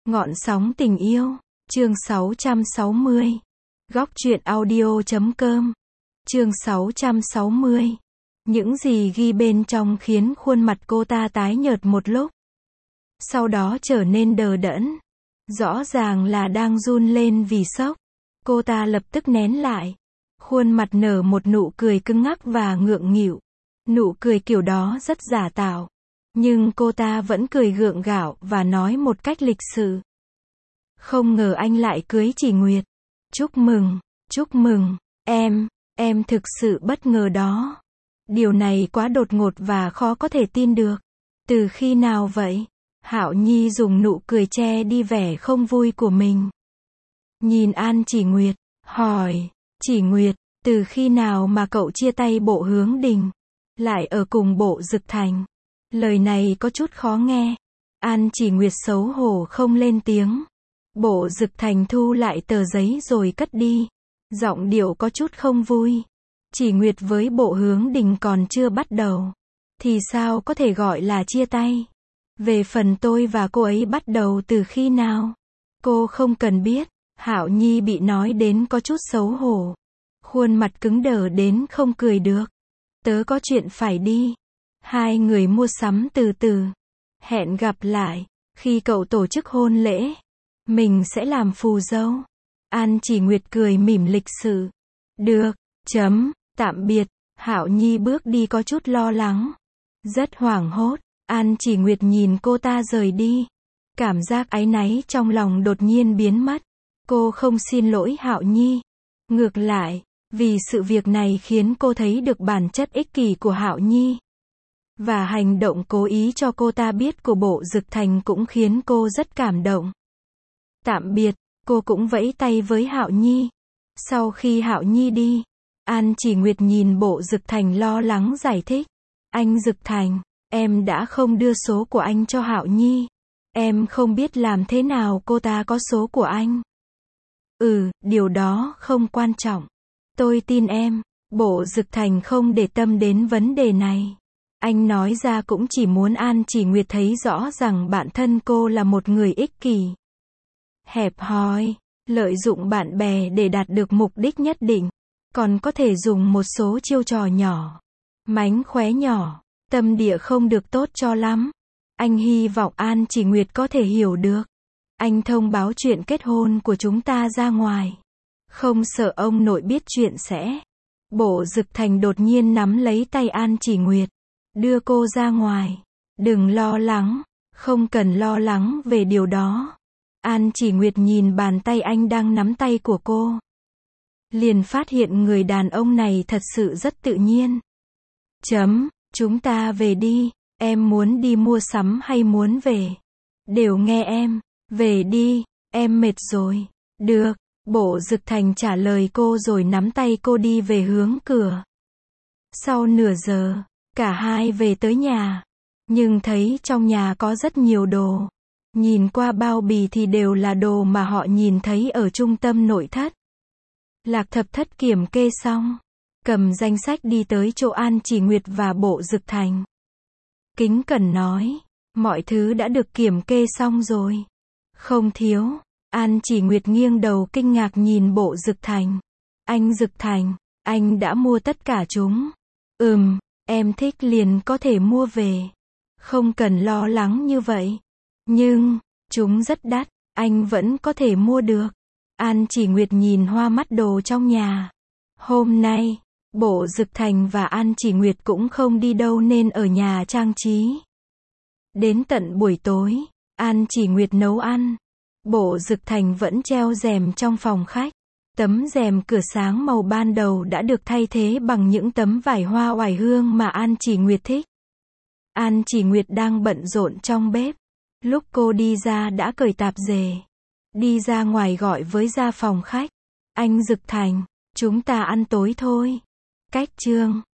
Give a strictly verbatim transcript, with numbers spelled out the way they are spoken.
Ngọn sóng tình yêu, chương sáu trăm sáu mươi. Góc truyện audio chấm com. Chương sáu trăm sáu mươi. Những gì ghi bên trong khiến khuôn mặt cô ta tái nhợt một lúc. Sau đó trở nên đờ đẫn. Rõ ràng là đang run lên vì sốc. Cô ta lập tức nén lại. Khuôn mặt nở một nụ cười cứng ngắc và ngượng nghịu. Nụ cười kiểu đó rất giả tạo. Nhưng cô ta vẫn cười gượng gạo và nói một cách lịch sự. Không ngờ anh lại cưới Chỉ Nguyệt. Chúc mừng, chúc mừng, em, em thực sự bất ngờ đó. Điều này quá đột ngột và khó có thể tin được. Từ khi nào vậy? Hạo Nhi dùng nụ cười che đi vẻ không vui của mình. Nhìn An Chỉ Nguyệt, hỏi, Chỉ Nguyệt, từ khi nào mà cậu chia tay Bộ Hướng Đình, lại ở cùng Bộ Dực Thành? Lời này có chút khó nghe. An Chỉ Nguyệt xấu hổ không lên tiếng. Bộ Dực Thành thu lại tờ giấy rồi cất đi. Giọng điệu có chút không vui. Chỉ Nguyệt với Bộ Hướng Đình còn chưa bắt đầu, thì sao có thể gọi là chia tay? Về phần tôi và cô ấy bắt đầu từ khi nào? Cô không cần biết. Hạo Nhi bị nói đến có chút xấu hổ. Khuôn mặt cứng đờ đến không cười được. Tớ có chuyện phải đi. Hai người mua sắm từ từ. Hẹn gặp lại. Khi cậu tổ chức hôn lễ, mình sẽ làm phù dâu. An Chỉ Nguyệt cười mỉm lịch sự. Được, chấm, tạm biệt. Hạo Nhi bước đi có chút lo lắng. Rất hoảng hốt. An Chỉ Nguyệt nhìn cô ta rời đi. Cảm giác áy náy trong lòng đột nhiên biến mất. Cô không xin lỗi Hạo Nhi. Ngược lại, vì sự việc này khiến cô thấy được bản chất ích kỷ của Hạo Nhi. Và hành động cố ý cho cô ta biết của Bộ Dực Thành cũng khiến cô rất cảm động. Tạm biệt, cô cũng vẫy tay với Hạo Nhi. Sau khi Hạo Nhi đi, An Chỉ Nguyệt nhìn Bộ Dực Thành lo lắng giải thích. Anh Dực Thành, em đã không đưa số của anh cho Hạo Nhi. Em không biết làm thế nào cô ta có số của anh. Ừ, điều đó không quan trọng. Tôi tin em. Bộ Dực Thành không để tâm đến vấn đề này. Anh nói ra cũng chỉ muốn An Chỉ Nguyệt thấy rõ rằng bản thân cô là một người ích kỷ, hẹp hòi, lợi dụng bạn bè để đạt được mục đích nhất định. Còn có thể dùng một số chiêu trò nhỏ, mánh khóe nhỏ, tâm địa không được tốt cho lắm. Anh hy vọng An Chỉ Nguyệt có thể hiểu được. Anh thông báo chuyện kết hôn của chúng ta ra ngoài. Không sợ ông nội biết chuyện sẽ. Bộ Dực Thành đột nhiên nắm lấy tay An Chỉ Nguyệt. Đưa cô ra ngoài. Đừng lo lắng. Không cần lo lắng về điều đó. An Chỉ Nguyệt nhìn bàn tay anh đang nắm tay của cô. Liền phát hiện người đàn ông này thật sự rất tự nhiên. Chấm, chúng ta về đi. Em muốn đi mua sắm hay muốn về? Đều nghe em. Về đi, em mệt rồi. Được, Bộ Dực Thành trả lời cô rồi nắm tay cô đi về hướng cửa. Sau nửa giờ, cả hai về tới nhà. Nhưng thấy trong nhà có rất nhiều đồ. Nhìn qua bao bì thì đều là đồ mà họ nhìn thấy ở trung tâm nội thất. Lạc Thập Thất kiểm kê xong, cầm danh sách đi tới chỗ An Chỉ Nguyệt và Bộ Dực Thành. Kính cẩn nói, mọi thứ đã được kiểm kê xong rồi. Không thiếu. An Chỉ Nguyệt nghiêng đầu kinh ngạc nhìn Bộ Dực Thành. Anh Dực Thành, anh đã mua tất cả chúng. Ừm, em thích liền có thể mua về. Không cần lo lắng như vậy. Nhưng, chúng rất đắt, anh vẫn có thể mua được. An Chỉ Nguyệt nhìn hoa mắt đồ trong nhà. Hôm nay, Bộ Dực Thành và An Chỉ Nguyệt cũng không đi đâu nên ở nhà trang trí. Đến tận buổi tối, An Chỉ Nguyệt nấu ăn. Bộ Dực Thành vẫn treo rèm trong phòng khách. Tấm rèm cửa sáng màu ban đầu đã được thay thế bằng những tấm vải hoa oải hương mà An Chỉ Nguyệt thích. An Chỉ Nguyệt đang bận rộn trong bếp. Lúc cô đi ra đã cởi tạp dề. Đi ra ngoài gọi với ra phòng khách. Anh Dực Thành, chúng ta ăn tối thôi. Cách chương.